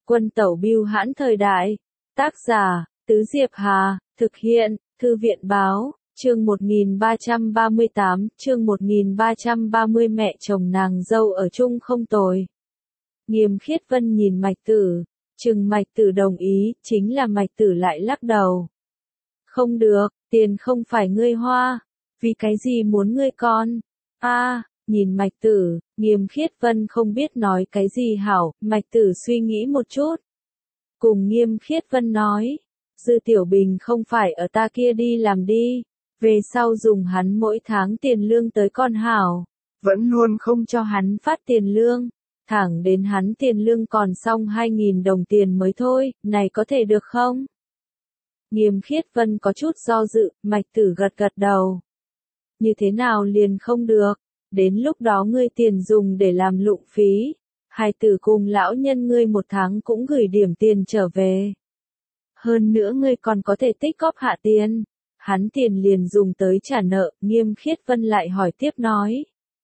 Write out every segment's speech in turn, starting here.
Quân tẩu bưu hãn thời đại. Tác giả, Tứ Diệp Hà, thực hiện, Thư viện báo, chương 1338, chương 1330 mẹ chồng nàng dâu ở chung không tồi. Nghiêm Khiết Vân nhìn Mạch Tử, chừng Mạch Tử đồng ý, chính là Mạch Tử lại lắc đầu. Không được, tiền không phải ngươi hoa, vì cái gì muốn ngươi con? Nhìn Mạch Tử, Nghiêm Khiết Vân không biết nói cái gì hảo, Mạch Tử suy nghĩ một chút. Cùng Nghiêm Khiết Vân nói, Dư Tiểu Bình không phải ở ta kia đi làm đi, về sau dùng hắn mỗi tháng tiền lương tới con hảo, vẫn luôn không cho hắn phát tiền lương, thẳng đến hắn tiền lương còn xong 2.000 đồng tiền mới thôi, này có thể được không? Nghiêm Khiết Vân có chút do dự, Mạch Tử gật gật đầu. Như thế nào liền không được, đến lúc đó ngươi tiền dùng để làm lụng phí, hai tử cùng lão nhân ngươi một tháng cũng gửi điểm tiền trở về. Hơn nữa ngươi còn có thể tích góp hạ tiền, hắn tiền liền dùng tới trả nợ, Nghiêm Khiết Vân lại hỏi tiếp nói.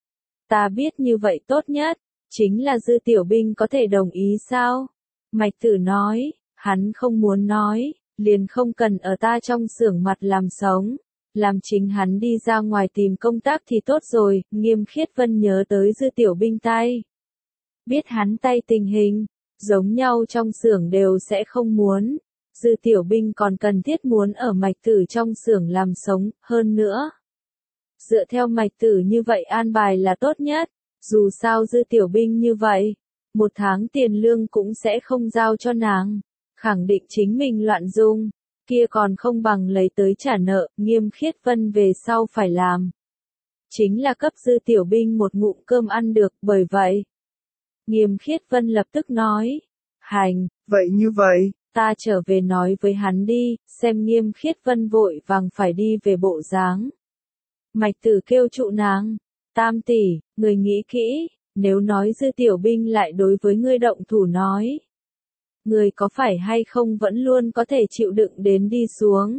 Ta biết như vậy tốt nhất, chính là Dư Tiểu Binh có thể đồng ý sao? Mạch Tử nói, hắn không muốn nói, liền không cần ở ta trong xưởng mặt làm sống, làm chính hắn đi ra ngoài tìm công tác thì tốt rồi, Nghiêm Khiết Vân nhớ tới Dư Tiểu Binh tay. Biết hắn tay tình hình, giống nhau trong xưởng đều sẽ không muốn. Dư Tiểu Binh còn cần thiết muốn ở Mạch Tử trong xưởng làm sống, hơn nữa. Dựa theo Mạch Tử như vậy an bài là tốt nhất, dù sao Dư Tiểu Binh như vậy, một tháng tiền lương cũng sẽ không giao cho nàng, khẳng định chính mình loạn dùng, kia còn không bằng lấy tới trả nợ, Nghiêm Khiết Vân về sau phải làm. Chính là cấp Dư Tiểu Binh một ngụm cơm ăn được, bởi vậy. Nghiêm Khiết Vân lập tức nói, hành, vậy như vậy, ta trở về nói với hắn đi, xem Nghiêm Khiết Vân vội vàng phải đi về bộ dáng. Mạch Tử kêu trụ nàng, Tam tỷ, người nghĩ kỹ, nếu nói Dư Tiểu Binh lại đối với ngươi động thủ nói. Người có phải hay không vẫn luôn có thể chịu đựng đến đi xuống.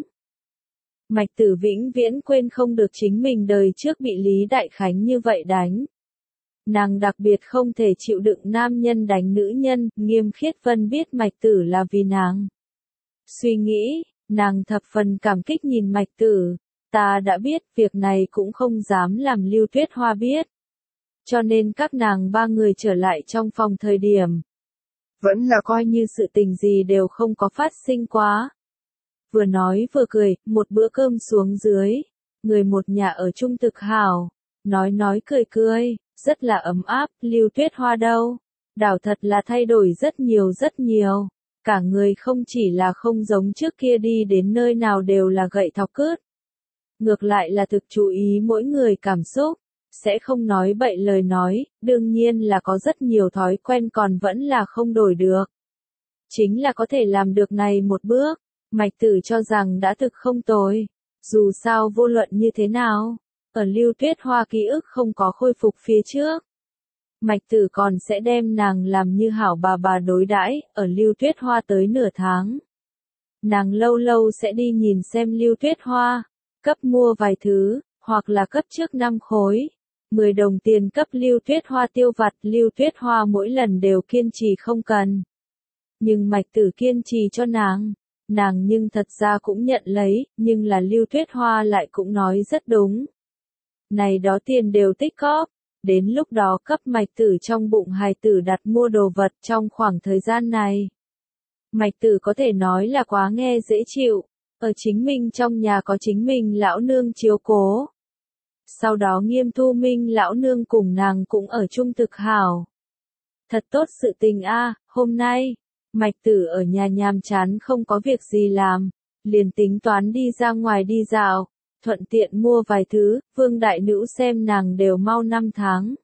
Mạch Tử vĩnh viễn quên không được chính mình đời trước bị Lý Đại Khánh như vậy đánh. Nàng đặc biệt không thể chịu đựng nam nhân đánh nữ nhân, Nghiêm Khiết Vân biết Mạch Tử là vì nàng. Suy nghĩ, nàng thập phần cảm kích nhìn Mạch Tử, ta đã biết việc này cũng không dám làm Lưu Tuyết Hoa biết. Cho nên các nàng ba người trở lại trong phòng thời điểm. Vẫn là coi như sự tình gì đều không có phát sinh quá. Vừa nói vừa cười, một bữa cơm xuống dưới, người một nhà ở chung thực hảo, nói cười cười, rất là ấm áp, Lưu Tuyết Hoa đâu, đảo thật là thay đổi rất nhiều, cả người không chỉ là không giống trước kia đi đến nơi nào đều là gậy thọc cướp. Ngược lại là thực chú ý mỗi người cảm xúc, sẽ không nói bậy lời nói, đương nhiên là có rất nhiều thói quen còn vẫn là không đổi được. Chính là có thể làm được này một bước, Mạch Tử cho rằng đã thực không tồi, dù sao vô luận như thế nào, ở Lưu Tuyết Hoa ký ức không có khôi phục phía trước. Mạch Tử còn sẽ đem nàng làm như hảo bà đối đãi, ở Lưu Tuyết Hoa tới nửa tháng. Nàng lâu lâu sẽ đi nhìn xem Lưu Tuyết Hoa, cấp mua vài thứ, hoặc là cấp trước 5 khối. 10 đồng tiền cấp Lưu Tuyết Hoa tiêu vặt, Lưu Tuyết Hoa mỗi lần đều kiên trì không cần. Nhưng Mạch Tử kiên trì cho nàng nhưng thật ra cũng nhận lấy, nhưng là Lưu Tuyết Hoa lại cũng nói rất đúng. Này đó tiền đều tích góp, đến lúc đó cấp Mạch Tử trong bụng hài tử đặt mua đồ vật trong khoảng thời gian này. Mạch Tử có thể nói là quá nghe dễ chịu, ở chính mình trong nhà có chính mình lão nương chiếu cố. Sau đó Nghiêm Thu Minh lão nương cùng nàng cũng ở chung thực hảo. Thật tốt sự tình hôm nay, Mạch Tử ở nhà nhàm chán không có việc gì làm, liền tính toán đi ra ngoài đi dạo, thuận tiện mua vài thứ, Vương Đại Nữ xem nàng đều mau 5 tháng.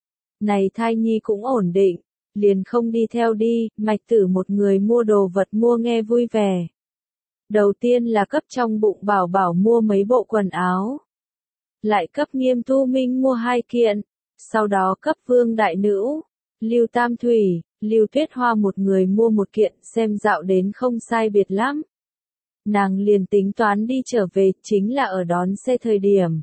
Này thai nhi cũng ổn định, liền không đi theo đi, Mạch Tử một người mua đồ vật mua nghe vui vẻ. Đầu tiên là cấp trong bụng Bảo Bảo mua mấy bộ quần áo. Lại cấp Nghiêm Thu Minh mua 2 kiện, sau đó cấp Vương Đại Nữ, Lưu Tam Thủy, Lưu Tuyết Hoa một người mua 1 kiện, xem dạo đến không sai biệt lắm. Nàng liền tính toán đi trở về, chính là ở đón xe thời điểm.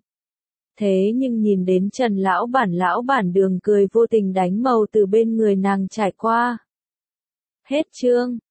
Thế nhưng nhìn đến Trần lão bản đường cười vô tình đánh màu từ bên người nàng trải qua. Hết chương.